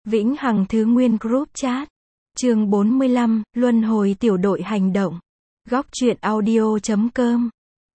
Vĩnh Hằng Thứ Nguyên Group Chat. Chương 45, Luân hồi tiểu đội hành động. Góc truyện audio.com.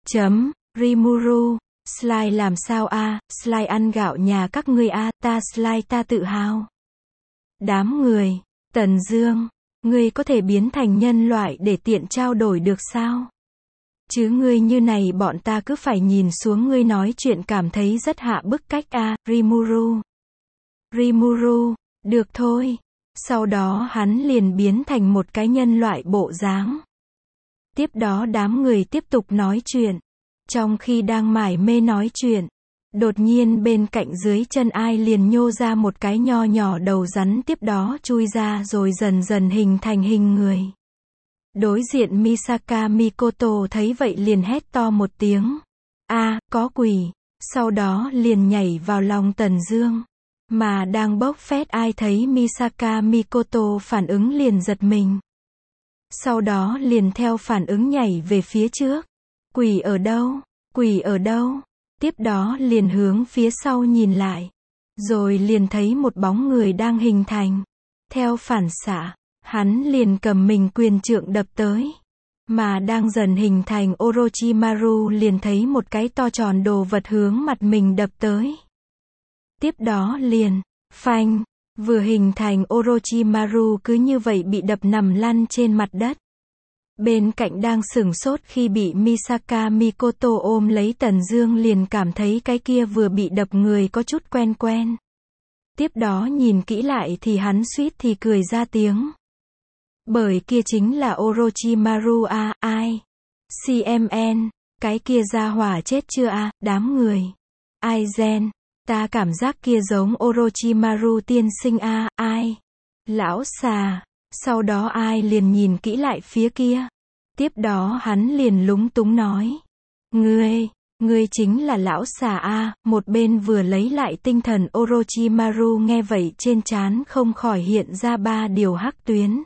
Rimuru. Sly làm sao a? Sly ăn gạo nhà các ngươi a? Ta Sly ta tự hào. Đám người. Tần Dương. Ngươi có thể biến thành nhân loại để tiện trao đổi được sao? Chứ ngươi như này bọn ta cứ phải nhìn xuống ngươi nói chuyện cảm thấy rất hạ bức cách a. Rimuru. Rimuru. Được thôi. Sau đó hắn liền biến thành một cái nhân loại bộ dáng. Tiếp đó đám người tiếp tục nói chuyện. Trong khi đang mải mê nói chuyện, đột nhiên bên cạnh dưới chân ai liền nhô ra một cái nho nhỏ đầu rắn, tiếp đó chui ra rồi dần dần hình thành hình người. Đối diện Misaka Mikoto thấy vậy liền hét to một tiếng. A, có quỷ. Sau đó liền nhảy vào lòng Tần Dương. Mà đang bốc phét ai thấy Misaka Mikoto phản ứng liền giật mình. Sau đó liền theo phản ứng nhảy về phía trước. Quỷ ở đâu? Quỷ ở đâu? Tiếp đó liền hướng phía sau nhìn lại. Rồi liền thấy một bóng người đang hình thành. Theo phản xạ, hắn liền cầm mình quyền trượng đập tới. Mà đang dần hình thành Orochimaru liền thấy một cái to tròn đồ vật hướng mặt mình đập tới. Tiếp đó liền, phanh, vừa hình thành Orochimaru cứ như vậy bị đập nằm lăn trên mặt đất. Bên cạnh đang sửng sốt khi bị Misaka Mikoto ôm lấy Tần Dương liền cảm thấy cái kia vừa bị đập người có chút quen quen. Tiếp đó nhìn kỹ lại thì hắn suýt thì cười ra tiếng. Bởi kia chính là Orochimaru a, ai? CMN, cái kia ra hỏa chết chưa a, đám người. Aizen. Ta cảm giác kia giống Orochimaru tiên sinh a, ai? Lão xà. Sau đó ai liền nhìn kỹ lại phía kia. Tiếp đó hắn liền lúng túng nói. Ngươi chính là lão xà a. Một bên vừa lấy lại tinh thần Orochimaru nghe vậy trên trán không khỏi hiện ra 3 điều hắc tuyến.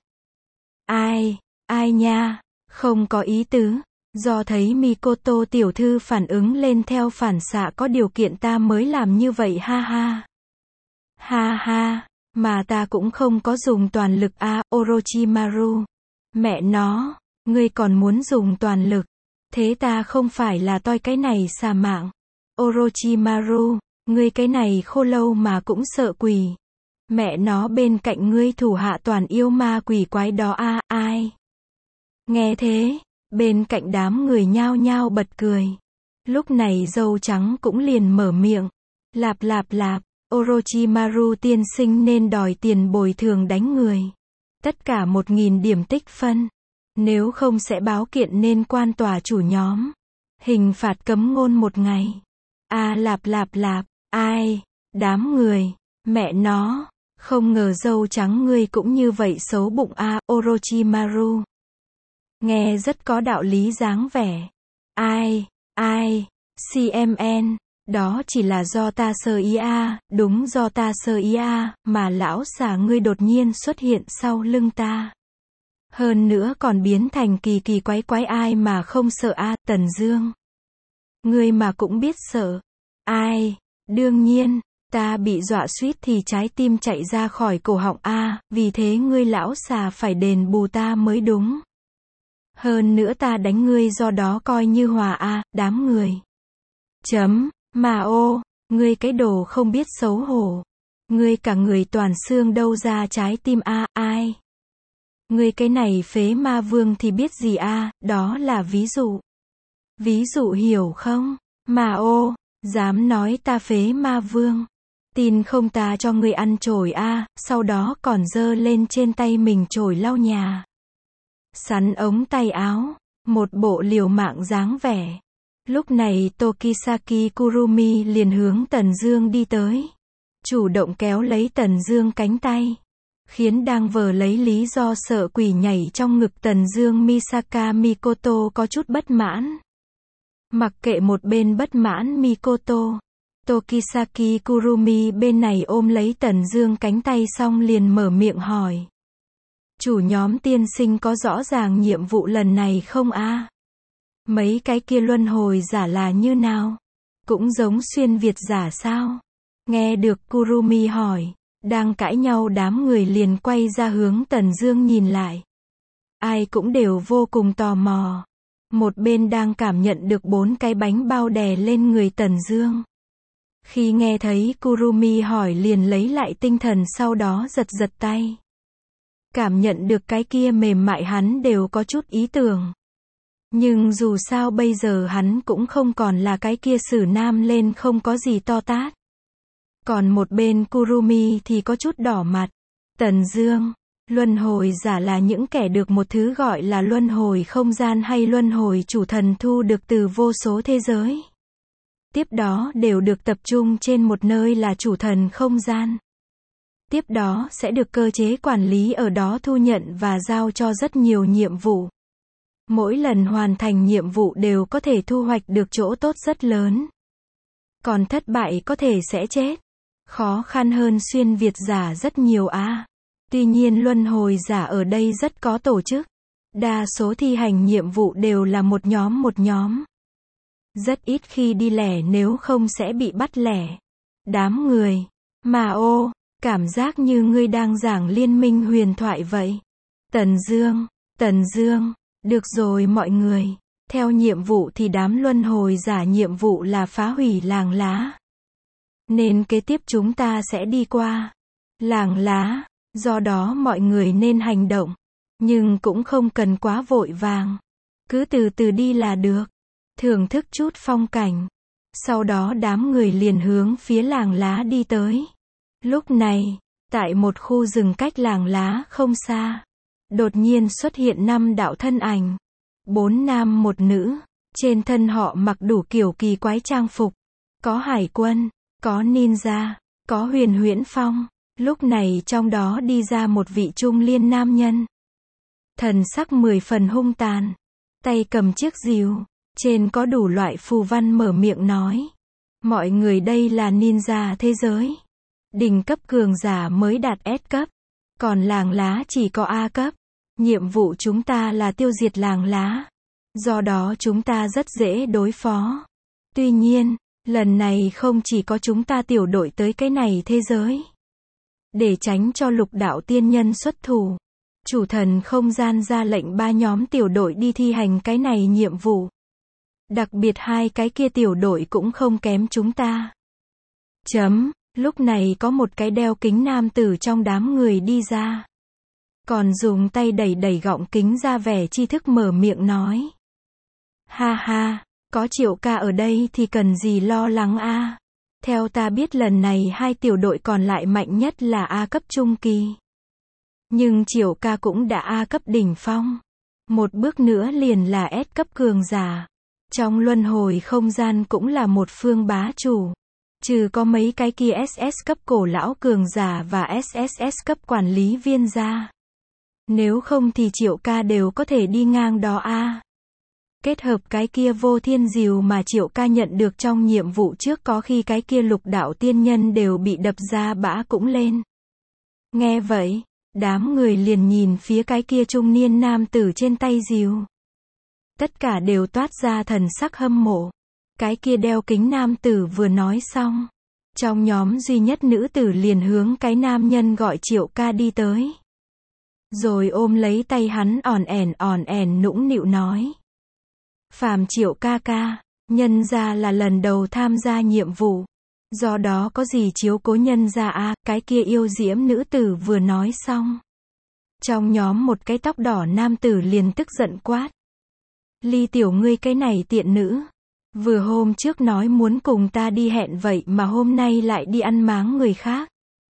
Ai nha, không có ý tứ. Do thấy Mikoto tiểu thư phản ứng lên theo phản xạ có điều kiện ta mới làm như vậy ha ha. Ha ha, mà ta cũng không có dùng toàn lực a, Orochimaru. Mẹ nó, ngươi còn muốn dùng toàn lực. Thế ta không phải là toi cái này xà mạng. Orochimaru, ngươi cái này khô lâu mà cũng sợ quỷ. Mẹ nó bên cạnh ngươi thủ hạ toàn yêu ma quỷ quái đó a, ai? Nghe thế, bên cạnh đám người nhao nhao bật cười. Lúc này dâu trắng cũng liền mở miệng. Lạp, Orochimaru tiên sinh nên đòi tiền bồi thường đánh người. Tất cả 1000 điểm tích phân. Nếu không sẽ báo kiện nên quan tòa chủ nhóm. Hình phạt cấm ngôn 1 ngày. A lạp, ai? Đám người. Mẹ nó. Không ngờ dâu trắng ngươi cũng như vậy xấu bụng a, Orochimaru. Nghe rất có đạo lý dáng vẻ. Ai, CMN, đó chỉ là do ta sơ ý a, đúng do ta sơ ý a, mà lão xà ngươi đột nhiên xuất hiện sau lưng ta. Hơn nữa còn biến thành kỳ quái ai mà không sợ a, Tần Dương. Ngươi mà cũng biết sợ. Ai, đương nhiên, ta bị dọa suýt thì trái tim chạy ra khỏi cổ họng a, vì thế ngươi lão xà phải đền bù ta mới đúng. Hơn nữa ta đánh ngươi do đó coi như hòa a, đám người. Mà ô, ngươi cái đồ không biết xấu hổ. Ngươi cả người toàn xương đâu ra trái tim a, ai? Ngươi cái này phế ma vương thì biết gì a, đó là ví dụ. Ví dụ hiểu không? Mà ô, dám nói ta phế ma vương. Tin không ta cho ngươi ăn chổi a, sau đó còn giơ lên trên tay mình chổi lau nhà. Sắn ống tay áo, một bộ liều mạng dáng vẻ. Lúc này Tokisaki Kurumi liền hướng Tần Dương đi tới. Chủ động kéo lấy Tần Dương cánh tay. Khiến đang vờ lấy lý do sợ quỷ nhảy trong ngực Tần Dương Misaka Mikoto có chút bất mãn. Mặc kệ một bên bất mãn Mikoto. Tokisaki Kurumi bên này ôm lấy Tần Dương cánh tay xong liền mở miệng hỏi. Chủ nhóm tiên sinh có rõ ràng nhiệm vụ lần này không a? Mấy cái kia luân hồi giả là như nào? Cũng giống xuyên Việt giả sao? Nghe được Kurumi hỏi, Đang cãi nhau đám người liền quay ra hướng Tần Dương nhìn lại. Ai cũng đều vô cùng tò mò. Một bên đang cảm nhận được 4 cái bánh bao đè lên người Tần Dương. Khi nghe thấy Kurumi hỏi liền lấy lại tinh thần, sau đó giật giật tay. Cảm nhận được cái kia mềm mại hắn đều có chút ý tưởng. Nhưng dù sao bây giờ hắn cũng không còn là cái kia xử nam lên không có gì to tát. Còn một bên Kurumi thì có chút đỏ mặt. Tần Dương, luân hồi giả là những kẻ được một thứ gọi là luân hồi không gian hay luân hồi chủ thần thu được từ vô số thế giới. Tiếp đó đều được tập trung trên một nơi là chủ thần không gian. Tiếp đó sẽ được cơ chế quản lý ở đó thu nhận và giao cho rất nhiều nhiệm vụ. Mỗi lần hoàn thành nhiệm vụ đều có thể thu hoạch được chỗ tốt rất lớn. Còn thất bại có thể sẽ chết. Khó khăn hơn xuyên Việt giả rất nhiều à. Tuy nhiên luân hồi giả ở đây rất có tổ chức. Đa số thi hành nhiệm vụ đều là một nhóm. Rất ít khi đi lẻ, nếu không sẽ bị bắt lẻ. Đám người. Mà ô, cảm giác như ngươi đang giảng liên minh huyền thoại vậy. Tần Dương, được rồi mọi người. Theo nhiệm vụ thì đám luân hồi giả nhiệm vụ là phá hủy làng lá. Nên kế tiếp chúng ta sẽ đi qua làng lá, do đó mọi người nên hành động. Nhưng cũng không cần quá vội vàng. Cứ từ từ đi là được. Thưởng thức chút phong cảnh. Sau đó đám người liền hướng phía làng lá đi tới. Lúc này, tại một khu rừng cách làng lá không xa, đột nhiên xuất hiện 5 đạo thân ảnh. 4 nam 1 nữ. Trên thân họ mặc đủ kiểu kỳ quái trang phục. Có hải quân, có ninja, có huyền huyễn phong. Lúc này trong đó đi ra một vị trung niên nam nhân. Thần sắc 10 phần hung tàn. Tay cầm chiếc rìu. Trên có đủ loại phù văn, mở miệng nói. Mọi người, đây là ninja thế giới. Đỉnh cấp cường giả mới đạt S cấp. Còn làng lá chỉ có A cấp. Nhiệm vụ chúng ta là tiêu diệt làng lá. Do đó chúng ta rất dễ đối phó. Tuy nhiên, lần này không chỉ có chúng ta tiểu đội tới cái này thế giới. Để tránh cho lục đạo tiên nhân xuất thủ, chủ thần không gian ra lệnh 3 nhóm tiểu đội đi thi hành cái này nhiệm vụ. Đặc biệt 2 cái kia tiểu đội cũng không kém chúng ta. Lúc này có một cái đeo kính nam tử trong đám người đi ra. Còn dùng tay đẩy gọng kính ra vẻ tri thức, mở miệng nói. Ha ha, có Triệu ca ở đây thì cần gì lo lắng a. Theo ta biết lần này 2 tiểu đội còn lại mạnh nhất là A cấp trung kỳ. Nhưng Triệu ca cũng đã A cấp đỉnh phong. Một bước nữa liền là S cấp cường giả. Trong luân hồi không gian cũng là một phương bá chủ. Trừ có mấy cái kia SS cấp cổ lão cường giả và SSS cấp quản lý viên ra. Nếu không thì Triệu ca đều có thể đi ngang đó a. Kết hợp cái kia vô thiên diều mà Triệu ca nhận được trong nhiệm vụ trước, có khi cái kia lục đạo tiên nhân đều bị đập ra bã cũng lên. Nghe vậy, đám người liền nhìn phía cái kia trung niên nam tử trên tay diều. Tất cả đều toát ra thần sắc hâm mộ. Cái kia đeo kính nam tử vừa nói xong, trong nhóm duy nhất nữ tử liền hướng cái nam nhân gọi Triệu ca đi tới. Rồi ôm lấy tay hắn ỏn ẻn nũng nịu nói. Phàm Triệu ca ca, nhân ra là lần đầu tham gia nhiệm vụ. Do đó có gì chiếu cố nhân ra a. Cái kia yêu diễm nữ tử vừa nói xong, trong nhóm một cái tóc đỏ nam tử liền tức giận quát. Ly tiểu, ngươi cái này tiện nữ. Vừa hôm trước nói muốn cùng ta đi hẹn vậy mà hôm nay lại đi ăn máng người khác.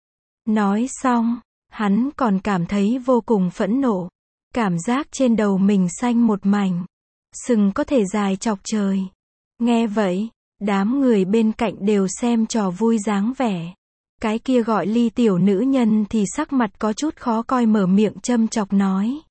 Nói xong, hắn còn cảm thấy vô cùng phẫn nộ. Cảm giác trên đầu mình xanh một mảnh. Sừng có thể dài chọc trời. Nghe vậy, đám người bên cạnh đều xem trò vui dáng vẻ. Cái kia gọi Ly tiểu nữ nhân thì sắc mặt có chút khó coi, mở miệng châm chọc nói.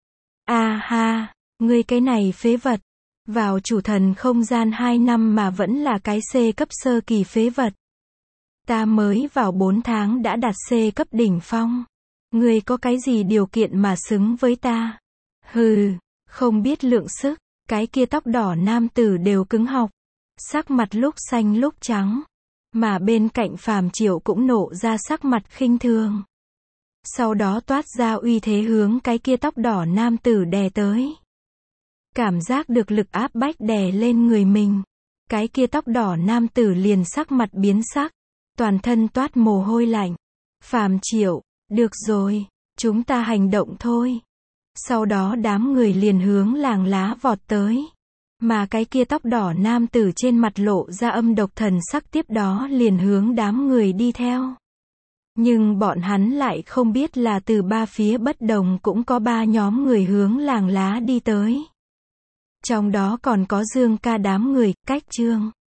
A ha, ngươi cái này phế vật. Vào chủ thần không gian 2 năm mà vẫn là cái C cấp sơ kỳ phế vật. Ta mới vào 4 tháng đã đạt C cấp đỉnh phong. Ngươi có cái gì điều kiện mà xứng với ta? Hừ, không biết lượng sức. Cái kia tóc đỏ nam tử đều cứng họng. Sắc mặt lúc xanh lúc trắng. Mà bên cạnh Phàm Triệu cũng nộ ra sắc mặt khinh thường. Sau đó toát ra uy thế hướng cái kia tóc đỏ nam tử đè tới. Cảm giác được lực áp bách đè lên người mình. Cái kia tóc đỏ nam tử liền sắc mặt biến sắc. Toàn thân toát mồ hôi lạnh. Phàm Triệu, được rồi, chúng ta hành động thôi. Sau đó đám người liền hướng làng lá vọt tới. Mà cái kia tóc đỏ nam tử trên mặt lộ ra âm độc thần sắc tiếp đó liền hướng đám người đi theo. Nhưng bọn hắn lại không biết là từ ba phía bất đồng cũng có ba nhóm người hướng làng lá đi tới. Trong đó còn có Dương Ca đám người, Cách Trương,